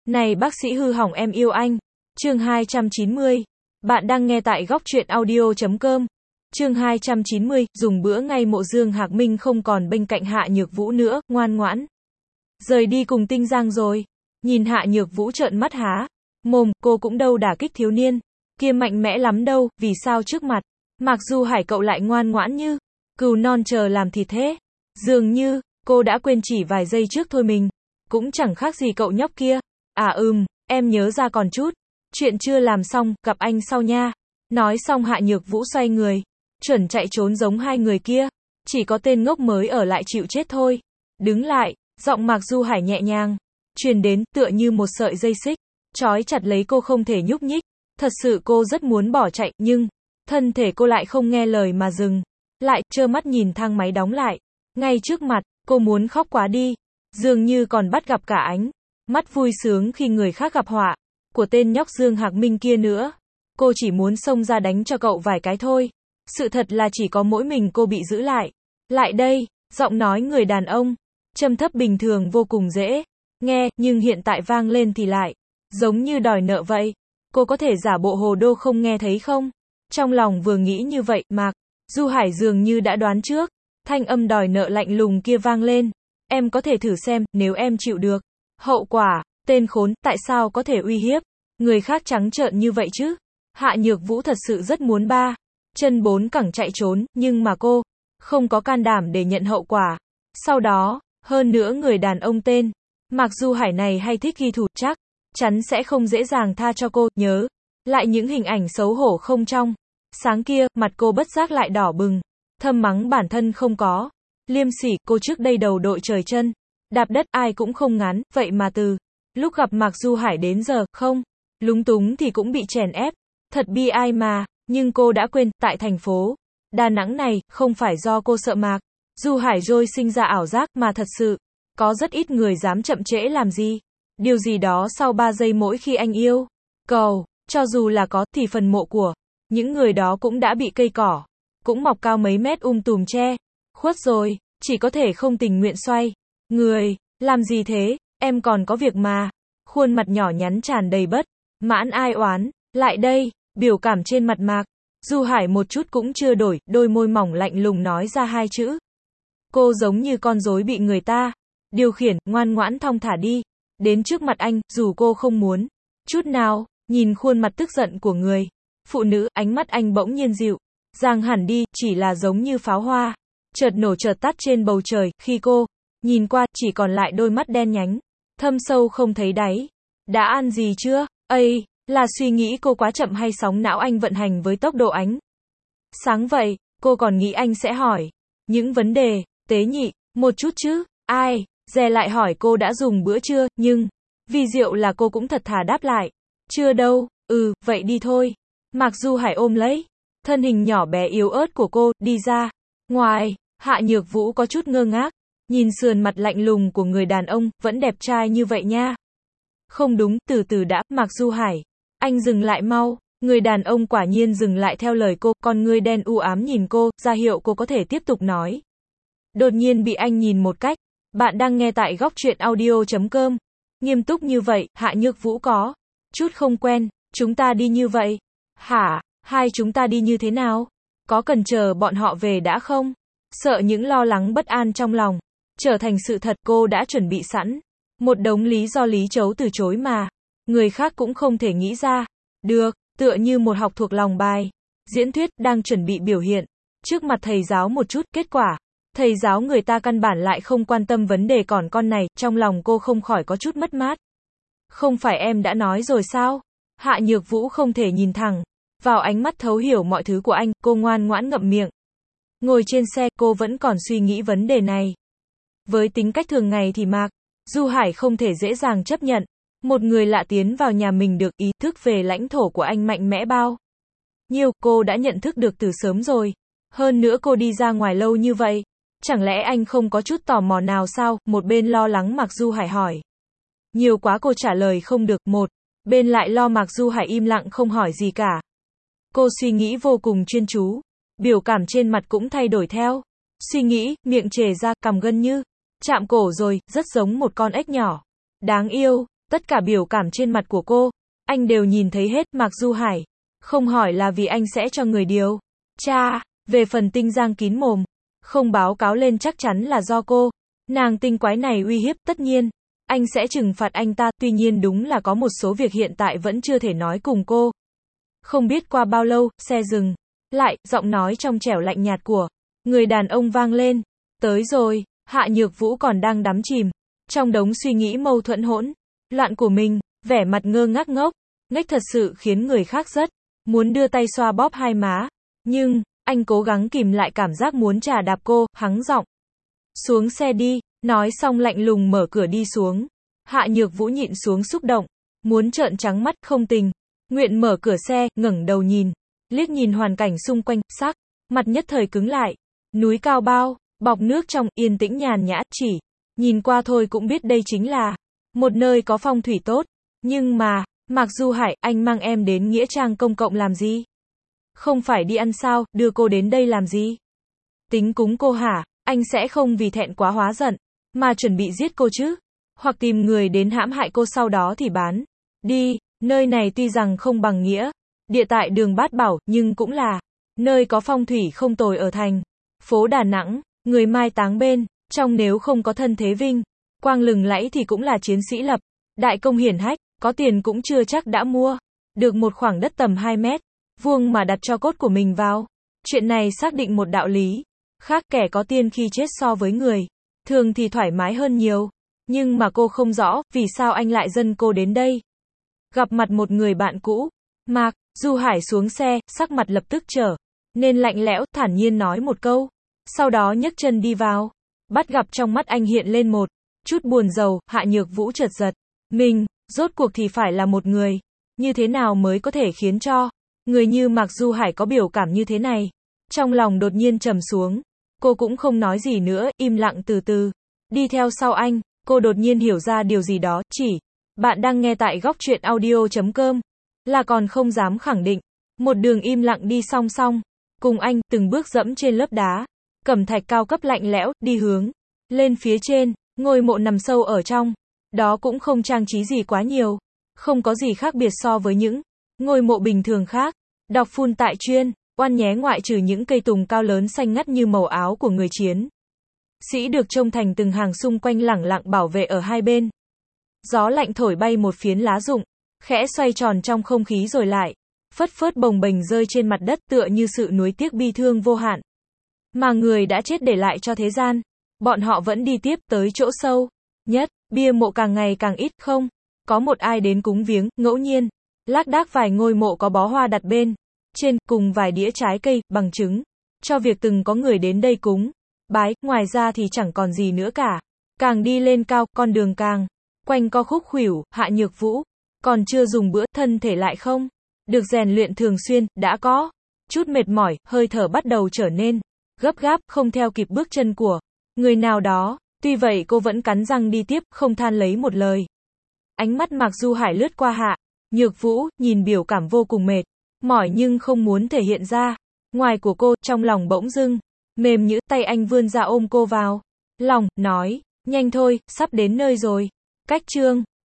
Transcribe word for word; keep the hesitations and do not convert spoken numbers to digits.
Này bác sĩ hư hỏng em yêu anh. Chương hai trăm chín mươi. Bạn đang nghe tại góc truyện audio chấm com. Chương hai trăm chín mươi, dùng bữa ngay Mộ Dương Hạc Minh không còn bên cạnh Hạ Nhược Vũ nữa, ngoan ngoãn. Rời đi cùng Tinh Giang rồi. Nhìn Hạ Nhược Vũ trợn mắt há mồm, cô cũng đâu đả kích thiếu niên kia mạnh mẽ lắm đâu, vì sao trước mặt Mạc Du Hải cậu lại ngoan ngoãn như cừu non chờ làm thịt thế. Dường như cô đã quên chỉ vài giây trước thôi mình cũng chẳng khác gì cậu nhóc kia. À ừm, em nhớ ra còn chút chuyện chưa làm xong, gặp anh sau nha. Nói xong Hạ Nhược Vũ xoay người, chuẩn chạy trốn giống hai người kia. Chỉ có tên ngốc mới ở lại chịu chết thôi. Đứng lại, giọng Mạc Du Hải nhẹ nhàng truyền đến, tựa như một sợi dây xích trói chặt lấy cô không thể nhúc nhích. Thật sự cô rất muốn bỏ chạy, nhưng thân thể cô lại không nghe lời mà dừng lại, trơ mắt nhìn thang máy đóng lại ngay trước mặt. Cô muốn khóc quá đi, dường như còn bắt gặp cả ánh mắt vui sướng khi người khác gặp họa của tên nhóc Dương Hạc Minh kia nữa. Cô chỉ muốn xông ra đánh cho cậu vài cái thôi. Sự thật là chỉ có mỗi mình cô bị giữ lại. Lại đây, giọng nói người đàn ông trầm thấp bình thường vô cùng dễ nghe, nhưng hiện tại vang lên thì lại giống như đòi nợ vậy. Cô có thể giả bộ hồ đô không nghe thấy không? Trong lòng vừa nghĩ như vậy, Mạc Du Hải dường như đã đoán trước. Thanh âm đòi nợ lạnh lùng kia vang lên. Em có thể thử xem, nếu em chịu được hậu quả. Tên khốn, tại sao có thể uy hiếp người khác trắng trợn như vậy chứ? Hạ Nhược Vũ thật sự rất muốn ba chân bốn cẳng chạy trốn, nhưng mà cô không có can đảm để nhận hậu quả. Sau đó, hơn nữa người đàn ông tên Mạc Du Hải này hay thích ghi thủ, chắc chắn sẽ không dễ dàng tha cho cô. Nhớ lại những hình ảnh xấu hổ không trong sáng kia, mặt cô bất giác lại đỏ bừng, thầm mắng bản thân không có liêm sỉ. Cô trước đây đầu đội trời chân đạp đất ai cũng không ngán, vậy mà từ lúc gặp Mạc Du Hải đến giờ, không lúng túng thì cũng bị chèn ép. Thật bi ai mà. Nhưng cô đã quên, tại thành phố Đà Nẵng này, không phải do cô sợ Mạc Du Hải rồi sinh ra ảo giác, mà thật sự có rất ít người dám chậm trễ làm gì điều gì đó sau ba giây mỗi khi anh yêu cầu. Cho dù là có, thì phần mộ của những người đó cũng đã bị cây cỏ cũng mọc cao mấy mét um tùm che khuất rồi. Chỉ có thể không tình nguyện xoay người. Làm gì thế, em còn có việc mà. Khuôn mặt nhỏ nhắn tràn đầy bất mãn ai oán. Lại đây, biểu cảm trên mặt Mạc Du Hải một chút cũng chưa đổi, đôi môi mỏng lạnh lùng nói ra hai chữ. Cô giống như con rối bị người ta điều khiển, ngoan ngoãn thong thả đi đến trước mặt anh, dù cô không muốn chút nào. Nhìn khuôn mặt tức giận của người phụ nữ, ánh mắt anh bỗng nhiên dịu dàng hẳn đi, chỉ là giống như pháo hoa chợt nổ chợt tắt trên bầu trời. Khi cô nhìn qua, chỉ còn lại đôi mắt đen nhánh thâm sâu không thấy đáy. Đã ăn gì chưa? Ây, là suy nghĩ cô quá chậm hay sóng não anh vận hành với tốc độ ánh sáng vậy? Cô còn nghĩ anh sẽ hỏi những vấn đề tế nhị một chút chứ. Ai dè lại hỏi cô đã dùng bữa chưa, nhưng vì diệu là cô cũng thật thà đáp lại. Chưa đâu. Ừ, vậy đi thôi. Mạc Du Hải ôm lấy thân hình nhỏ bé yếu ớt của cô, đi ra ngoài. Hạ Nhược Vũ có chút ngơ ngác, nhìn sườn mặt lạnh lùng của người đàn ông, vẫn đẹp trai như vậy nha. Không đúng, từ từ đã, Mạc Du Hải. Anh dừng lại mau. Người đàn ông quả nhiên dừng lại theo lời cô, con ngươi đen u ám nhìn cô, ra hiệu cô có thể tiếp tục nói. Đột nhiên bị anh nhìn một cách. Bạn đang nghe tại góc truyện audio chấm com. Nghiêm túc như vậy, Hạ Nhược Vũ có chút không quen. Chúng ta đi như vậy. Hả? Hai chúng ta đi như thế nào? Có cần chờ bọn họ về đã không? Sợ những lo lắng bất an trong lòng trở thành sự thật, cô đã chuẩn bị sẵn một đống lý do lý trấu từ chối mà người khác cũng không thể nghĩ ra được, tựa như một học thuộc lòng bài diễn thuyết đang chuẩn bị biểu hiện trước mặt thầy giáo một chút. Kết quả thầy giáo người ta căn bản lại không quan tâm vấn đề còn con này. Trong lòng cô không khỏi có chút mất mát. Không phải em đã nói rồi sao? Hạ Nhược Vũ không thể nhìn thẳng vào ánh mắt thấu hiểu mọi thứ của anh. Cô ngoan ngoãn ngậm miệng. Ngồi trên xe, cô vẫn còn suy nghĩ vấn đề này. Với tính cách thường ngày thì Mạc Du Hải không thể dễ dàng chấp nhận một người lạ tiến vào nhà mình được. Ý thức về lãnh thổ của anh mạnh mẽ bao nhiêu, cô đã nhận thức được từ sớm rồi. Hơn nữa cô đi ra ngoài lâu như vậy, chẳng lẽ anh không có chút tò mò nào sao? Một bên lo lắng Mạc Du Hải hỏi nhiều quá cô trả lời không được, một bên lại lo Mạc Du Hải im lặng không hỏi gì cả. Cô suy nghĩ vô cùng chuyên chú, biểu cảm trên mặt cũng thay đổi theo suy nghĩ, miệng trề ra, cằm gân như chạm cổ rồi, rất giống một con ếch nhỏ đáng yêu. Tất cả biểu cảm trên mặt của cô, anh đều nhìn thấy hết. Mạc Du Hải không hỏi là vì anh sẽ cho người điều tra về phần Tinh Giang kín mồm, không báo cáo lên chắc chắn là do cô, nàng tinh quái này uy hiếp. Tất nhiên, anh sẽ trừng phạt anh ta, tuy nhiên đúng là có một số việc hiện tại vẫn chưa thể nói cùng cô. Không biết qua bao lâu, xe dừng lại, giọng nói trong trẻo lạnh nhạt của người đàn ông vang lên. Tới rồi. Hạ Nhược Vũ còn đang đắm chìm trong đống suy nghĩ mâu thuẫn hỗn loạn của mình, vẻ mặt ngơ ngác ngốc nghếch thật sự khiến người khác rất muốn đưa tay xoa bóp hai má, nhưng anh cố gắng kìm lại cảm giác muốn trà đạp cô, hắng giọng: xuống xe đi. Nói xong lạnh lùng mở cửa đi xuống. Hạ Nhược Vũ nhịn xuống xúc động, muốn trợn trắng mắt, không tình nguyện mở cửa xe, ngẩng đầu nhìn, liếc nhìn hoàn cảnh xung quanh, sắc mặt nhất thời cứng lại. Núi cao bao bọc nước trong, yên tĩnh nhàn nhã, chỉ nhìn qua thôi cũng biết đây chính là một nơi có phong thủy tốt. Nhưng mà, Mạc Du Hải, anh mang em đến nghĩa trang công cộng làm gì? Không phải đi ăn sao, đưa cô đến đây làm gì? Tính cúng cô hả? Anh sẽ không vì thẹn quá hóa giận mà chuẩn bị giết cô chứ? Hoặc tìm người đến hãm hại cô sau đó thì bán đi. Nơi này tuy rằng không bằng nghĩa địa tại đường Bát Bảo, nhưng cũng là nơi có phong thủy không tồi ở thành phố Đà Nẵng. Người mai táng bên trong nếu không có thân thế vinh quang lừng lẫy thì cũng là chiến sĩ lập đại công hiển hách, có tiền cũng chưa chắc đã mua được một khoảng đất tầm hai mét vuông mà đặt cho cốt của mình vào. Chuyện này xác định một đạo lý khác, kẻ có tiền khi chết so với người thường thì thoải mái hơn nhiều. Nhưng mà cô không rõ vì sao anh lại dâng cô đến đây. Gặp mặt một người bạn cũ, Mạc Du Hải xuống xe, sắc mặt lập tức trở nên lạnh lẽo, thản nhiên nói một câu, sau đó nhấc chân đi vào. Bắt gặp trong mắt anh hiện lên một chút buồn rầu. Hạ Nhược Vũ chợt giật mình, rốt cuộc thì phải là một người như thế nào mới có thể khiến cho người như Mạc Du Hải có biểu cảm như thế này. Trong lòng đột nhiên trầm xuống, cô cũng không nói gì nữa, im lặng từ từ đi theo sau anh. Cô đột nhiên hiểu ra điều gì đó, chỉ bạn đang nghe tại góc truyện audio chấm com là còn không dám khẳng định. Một đường im lặng đi song song cùng anh, từng bước dẫm trên lớp đá cẩm thạch cao cấp lạnh lẽo, đi hướng lên phía trên. Ngôi mộ nằm sâu ở trong đó, cũng không trang trí gì quá nhiều, không có gì khác biệt so với những ngôi mộ bình thường khác. Đọc phun tại chuyên oan nhé, ngoại trừ những cây tùng cao lớn xanh ngắt như màu áo của người chiến sĩ được trông thành từng hàng xung quanh lẳng lặng bảo vệ ở hai bên. Gió lạnh thổi bay một phiến lá rụng, khẽ xoay tròn trong không khí rồi lại phất phớt bồng bềnh rơi trên mặt đất, tựa như sự nuối tiếc bi thương vô hạn mà người đã chết để lại cho thế gian. Bọn họ vẫn đi tiếp tới chỗ sâu nhất, bia mộ càng ngày càng ít, không có một ai đến cúng viếng. Ngẫu nhiên lác đác vài ngôi mộ có bó hoa đặt bên trên, cùng vài đĩa trái cây, bằng chứng cho việc từng có người đến đây cúng bái. Ngoài ra thì chẳng còn gì nữa cả. Càng đi lên cao, con đường càng quanh co khúc khuỷu. Hạ Nhược Vũ còn chưa dùng bữa, thân thể lại không được rèn luyện thường xuyên, đã có chút mệt mỏi, hơi thở bắt đầu trở nên gấp gáp, không theo kịp bước chân của người nào đó. Tuy vậy cô vẫn cắn răng đi tiếp, không than lấy một lời. Ánh mắt Mạc Du Hải lướt qua Hạ Nhược Vũ, nhìn biểu cảm vô cùng mệt mỏi nhưng không muốn thể hiện ra ngoài của cô. Trong lòng bỗng dưng mềm nhũn, tay anh vươn ra ôm cô vào lòng, nói, nhanh thôi, sắp đến nơi rồi. Cách chương